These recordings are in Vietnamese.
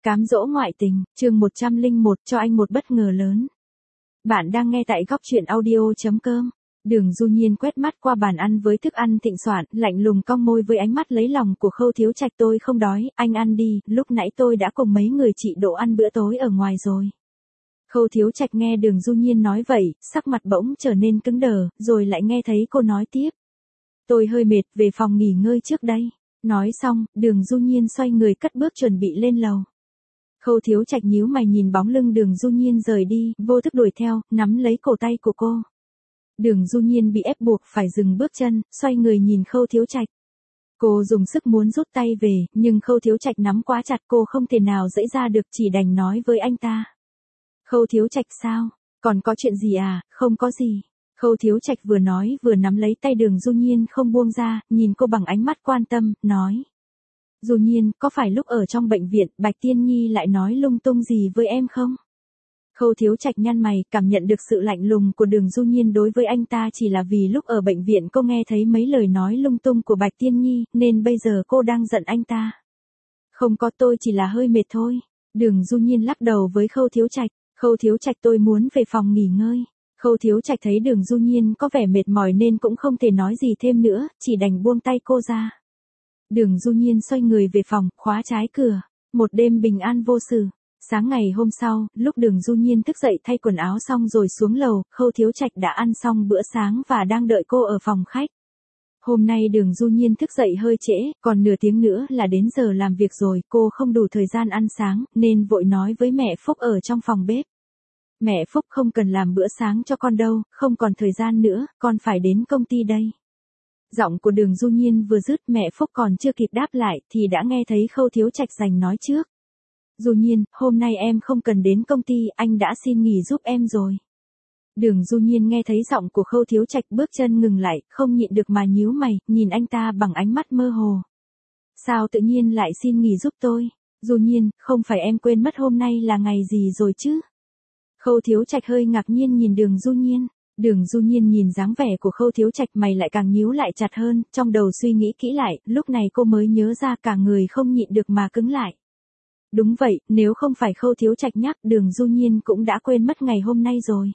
Cám dỗ ngoại tình, chương 101 cho anh một bất ngờ lớn. Bạn đang nghe tại góc truyện audio.com. Đường Du Nhiên quét mắt qua bàn ăn với thức ăn thịnh soạn, lạnh lùng cong môi với ánh mắt lấy lòng của Khâu Thiếu Trạch. Tôi không đói, anh ăn đi, lúc nãy tôi đã cùng mấy người chị Đỗ ăn bữa tối ở ngoài rồi. Khâu Thiếu Trạch nghe Đường Du Nhiên nói vậy, sắc mặt bỗng trở nên cứng đờ, rồi lại nghe thấy cô nói tiếp. Tôi hơi mệt, về phòng nghỉ ngơi trước đây. Nói xong, Đường Du Nhiên xoay người cất bước chuẩn bị lên lầu. Khâu Thiếu Trạch nhíu mày nhìn bóng lưng Đường Du Nhiên rời đi, vô thức đuổi theo, nắm lấy cổ tay của cô. Đường Du Nhiên bị ép buộc phải dừng bước chân, xoay người nhìn Khâu Thiếu Trạch. Cô dùng sức muốn rút tay về, nhưng Khâu Thiếu Trạch nắm quá chặt, cô không thể nào giãy ra được, chỉ đành nói với anh ta. Khâu Thiếu Trạch sao? Còn có chuyện gì à? Không có gì. Khâu Thiếu Trạch vừa nói vừa nắm lấy tay Đường Du Nhiên không buông ra, nhìn cô bằng ánh mắt quan tâm, nói. Du Nhiên, có phải lúc ở trong bệnh viện, Bạch Tiên Nhi lại nói lung tung gì với em không? Khâu Thiếu Trạch nhăn mày, cảm nhận được sự lạnh lùng của Đường Du Nhiên đối với anh ta chỉ là vì lúc ở bệnh viện cô nghe thấy mấy lời nói lung tung của Bạch Tiên Nhi, nên bây giờ cô đang giận anh ta. Không có, tôi chỉ là hơi mệt thôi. Đường Du Nhiên lắc đầu với Khâu Thiếu Trạch. Khâu Thiếu Trạch, tôi muốn về phòng nghỉ ngơi. Khâu Thiếu Trạch thấy Đường Du Nhiên có vẻ mệt mỏi nên cũng không thể nói gì thêm nữa, chỉ đành buông tay cô ra. Đường Du Nhiên xoay người về phòng, khóa trái cửa. Một đêm bình an vô sự. Sáng ngày hôm sau, lúc Đường Du Nhiên thức dậy thay quần áo xong rồi xuống lầu, Khâu Thiếu Trạch đã ăn xong bữa sáng và đang đợi cô ở phòng khách. Hôm nay Đường Du Nhiên thức dậy hơi trễ, còn nửa tiếng nữa là đến giờ làm việc rồi, cô không đủ thời gian ăn sáng, nên vội nói với mẹ Phúc ở trong phòng bếp. Mẹ Phúc, không cần làm bữa sáng cho con đâu, không còn thời gian nữa, con phải đến công ty đây. Giọng của Đường Du Nhiên vừa dứt, mẹ Phúc còn chưa kịp đáp lại thì đã nghe thấy Khâu Thiếu Trạch giành nói trước. Du Nhiên, hôm nay em không cần đến công ty, anh đã xin nghỉ giúp em rồi. Đường Du Nhiên nghe thấy giọng của Khâu Thiếu Trạch, bước chân ngừng lại, không nhịn được mà nhíu mày, nhìn anh ta bằng ánh mắt mơ hồ. Sao tự nhiên lại xin nghỉ giúp tôi? Du Nhiên, không phải em quên mất hôm nay là ngày gì rồi chứ? Khâu Thiếu Trạch hơi ngạc nhiên nhìn Đường Du Nhiên. Đường Du Nhiên nhìn dáng vẻ của Khâu Thiếu Trạch, mày lại càng nhíu lại chặt hơn, trong đầu suy nghĩ kỹ lại, lúc này cô mới nhớ ra, cả người không nhịn được mà cứng lại. Đúng vậy, nếu không phải Khâu Thiếu Trạch nhắc, Đường Du Nhiên cũng đã quên mất ngày hôm nay rồi.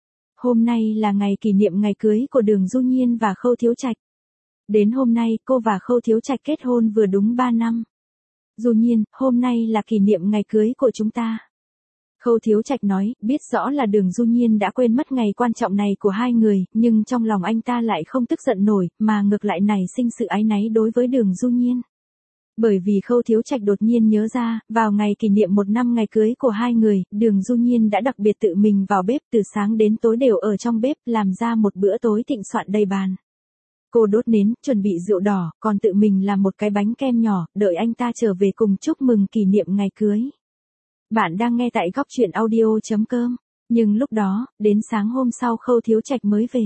Hôm nay là ngày kỷ niệm ngày cưới của Đường Du Nhiên và Khâu Thiếu Trạch. Đến hôm nay, cô và Khâu Thiếu Trạch kết hôn vừa đúng 3 năm. Du Nhiên, hôm nay là kỷ niệm ngày cưới của chúng ta. Khâu Thiếu Trạch nói, biết rõ là Đường Du Nhiên đã quên mất ngày quan trọng này của hai người, nhưng trong lòng anh ta lại không tức giận nổi, mà ngược lại nảy sinh sự áy náy đối với Đường Du Nhiên. Bởi vì Khâu Thiếu Trạch đột nhiên nhớ ra, vào ngày kỷ niệm 1 năm ngày cưới của hai người, Đường Du Nhiên đã đặc biệt tự mình vào bếp, từ sáng đến tối đều ở trong bếp, làm ra một bữa tối thịnh soạn đầy bàn. Cô đốt nến, chuẩn bị rượu đỏ, còn tự mình làm một cái bánh kem nhỏ, đợi anh ta trở về cùng chúc mừng kỷ niệm ngày cưới. Bạn đang nghe tại góc truyện audio.com. Nhưng lúc đó, đến sáng hôm sau Khâu Thiếu Trạch mới về.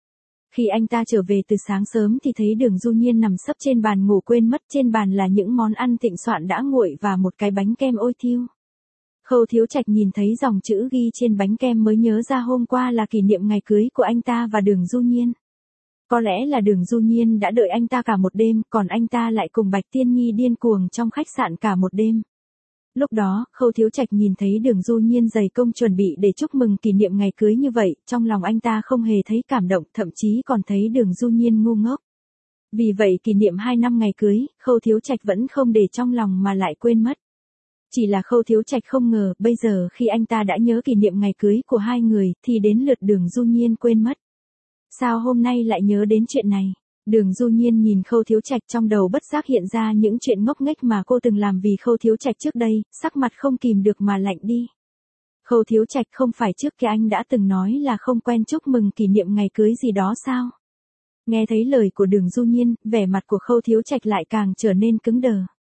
Khi anh ta trở về từ sáng sớm thì thấy Đường Du Nhiên nằm sấp trên bàn ngủ, quên mất trên bàn là những món ăn thịnh soạn đã nguội và một cái bánh kem ôi thiêu. Khâu Thiếu Trạch nhìn thấy dòng chữ ghi trên bánh kem mới nhớ ra hôm qua là kỷ niệm ngày cưới của anh ta và Đường Du Nhiên. Có lẽ là Đường Du Nhiên đã đợi anh ta cả một đêm, còn anh ta lại cùng Bạch Tiên Nhi điên cuồng trong khách sạn cả một đêm. Lúc đó, Khâu Thiếu Trạch nhìn thấy Đường Du Nhiên dày công chuẩn bị để chúc mừng kỷ niệm ngày cưới như vậy, trong lòng anh ta không hề thấy cảm động, thậm chí còn thấy Đường Du Nhiên ngu ngốc. Vì vậy kỷ niệm 2 năm ngày cưới, Khâu Thiếu Trạch vẫn không để trong lòng mà lại quên mất. Chỉ là Khâu Thiếu Trạch không ngờ, bây giờ khi anh ta đã nhớ kỷ niệm ngày cưới của hai người, thì đến lượt Đường Du Nhiên quên mất. Sao hôm nay lại nhớ đến chuyện này? Đường Du Nhiên nhìn Khâu Thiếu Trạch, trong đầu bất giác hiện ra những chuyện ngốc nghếch mà cô từng làm vì Khâu Thiếu Trạch trước đây, sắc mặt không kìm được mà lạnh đi. Khâu Thiếu Trạch, không phải trước kia anh đã từng nói là không quen chúc mừng kỷ niệm ngày cưới gì đó sao? Nghe thấy lời của Đường Du Nhiên, vẻ mặt của Khâu Thiếu Trạch lại càng trở nên cứng đờ.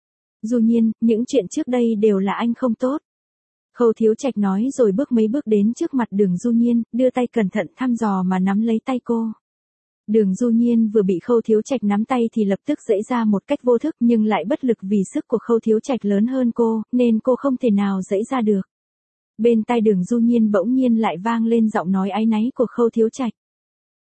Du Nhiên, những chuyện trước đây đều là anh không tốt. Khâu Thiếu Trạch nói rồi bước mấy bước đến trước mặt Đường Du Nhiên, đưa tay cẩn thận thăm dò mà nắm lấy tay cô. Đường Du Nhiên vừa bị Khâu Thiếu Trạch nắm tay thì lập tức giãy ra một cách vô thức, nhưng lại bất lực vì sức của Khâu Thiếu Trạch lớn hơn cô, nên cô không thể nào giãy ra được. Bên tai Đường Du Nhiên bỗng nhiên lại vang lên giọng nói áy náy của Khâu Thiếu Trạch.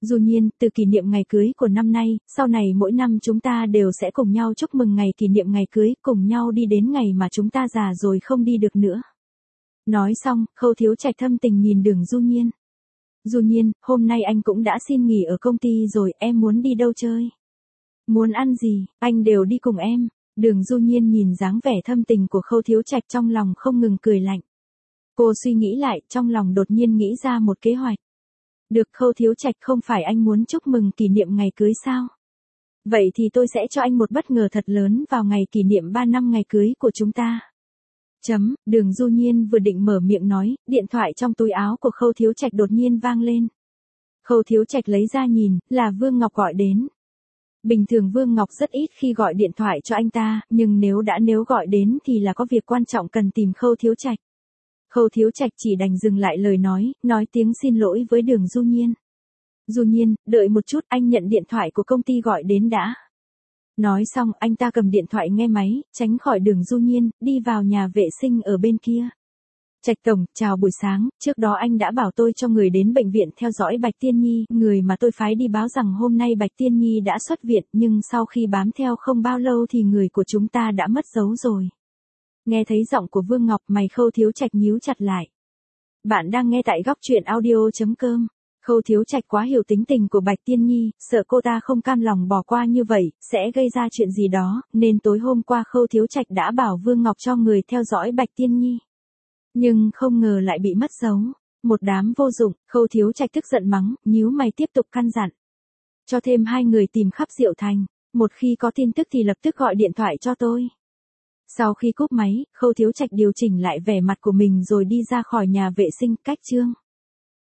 Du Nhiên, từ kỷ niệm ngày cưới của năm nay, sau này mỗi năm chúng ta đều sẽ cùng nhau chúc mừng ngày kỷ niệm ngày cưới, cùng nhau đi đến ngày mà chúng ta già rồi không đi được nữa. Nói xong, Khâu Thiếu Trạch thâm tình nhìn Đường Du Nhiên. Du Nhiên, hôm nay anh cũng đã xin nghỉ ở công ty rồi, em muốn đi đâu chơi? Muốn ăn gì, anh đều đi cùng em. Đường Du Nhiên nhìn dáng vẻ thâm tình của Khâu Thiếu Trạch trong lòng không ngừng cười lạnh. Cô suy nghĩ lại, trong lòng đột nhiên nghĩ ra một kế hoạch. Được, Khâu Thiếu Trạch, không phải anh muốn chúc mừng kỷ niệm ngày cưới sao? Vậy thì tôi sẽ cho anh một bất ngờ thật lớn vào ngày kỷ niệm 3 năm ngày cưới của chúng ta. Đường Du Nhiên vừa định mở miệng nói, điện thoại trong túi áo của Khâu Thiếu Trạch đột nhiên vang lên. Khâu Thiếu Trạch lấy ra nhìn, là Vương Ngọc gọi đến. Bình thường Vương Ngọc rất ít khi gọi điện thoại cho anh ta, nhưng nếu gọi đến thì là có việc quan trọng cần tìm Khâu Thiếu Trạch. Khâu Thiếu Trạch chỉ đành dừng lại lời nói tiếng xin lỗi với Đường Du Nhiên. Du Nhiên, đợi một chút, anh nhận điện thoại của công ty gọi đến đã. Nói xong, anh ta cầm điện thoại nghe máy, tránh khỏi Đường Du Nhiên, đi vào nhà vệ sinh ở bên kia. Trạch tổng, chào buổi sáng, trước đó anh đã bảo tôi cho người đến bệnh viện theo dõi Bạch Tiên Nhi, người mà tôi phái đi báo rằng hôm nay Bạch Tiên Nhi đã xuất viện, nhưng sau khi bám theo không bao lâu thì người của chúng ta đã mất dấu rồi. Nghe thấy giọng của Vương Ngọc, mày Khâu Thiếu Trạch nhíu chặt lại. Bạn đang nghe tại góc truyện audio.com. Khâu Thiếu Trạch quá hiểu tính tình của Bạch Tiên Nhi, sợ cô ta không cam lòng bỏ qua như vậy, sẽ gây ra chuyện gì đó, nên tối hôm qua Khâu Thiếu Trạch đã bảo Vương Ngọc cho người theo dõi Bạch Tiên Nhi. Nhưng không ngờ lại bị mất dấu. Một đám vô dụng, Khâu Thiếu Trạch tức giận mắng, nhíu mày tiếp tục căn dặn. Cho thêm 2 người tìm khắp Diệu Thành, một khi có tin tức thì lập tức gọi điện thoại cho tôi. Sau khi cúp máy, Khâu Thiếu Trạch điều chỉnh lại vẻ mặt của mình rồi đi ra khỏi nhà vệ sinh, cách chương.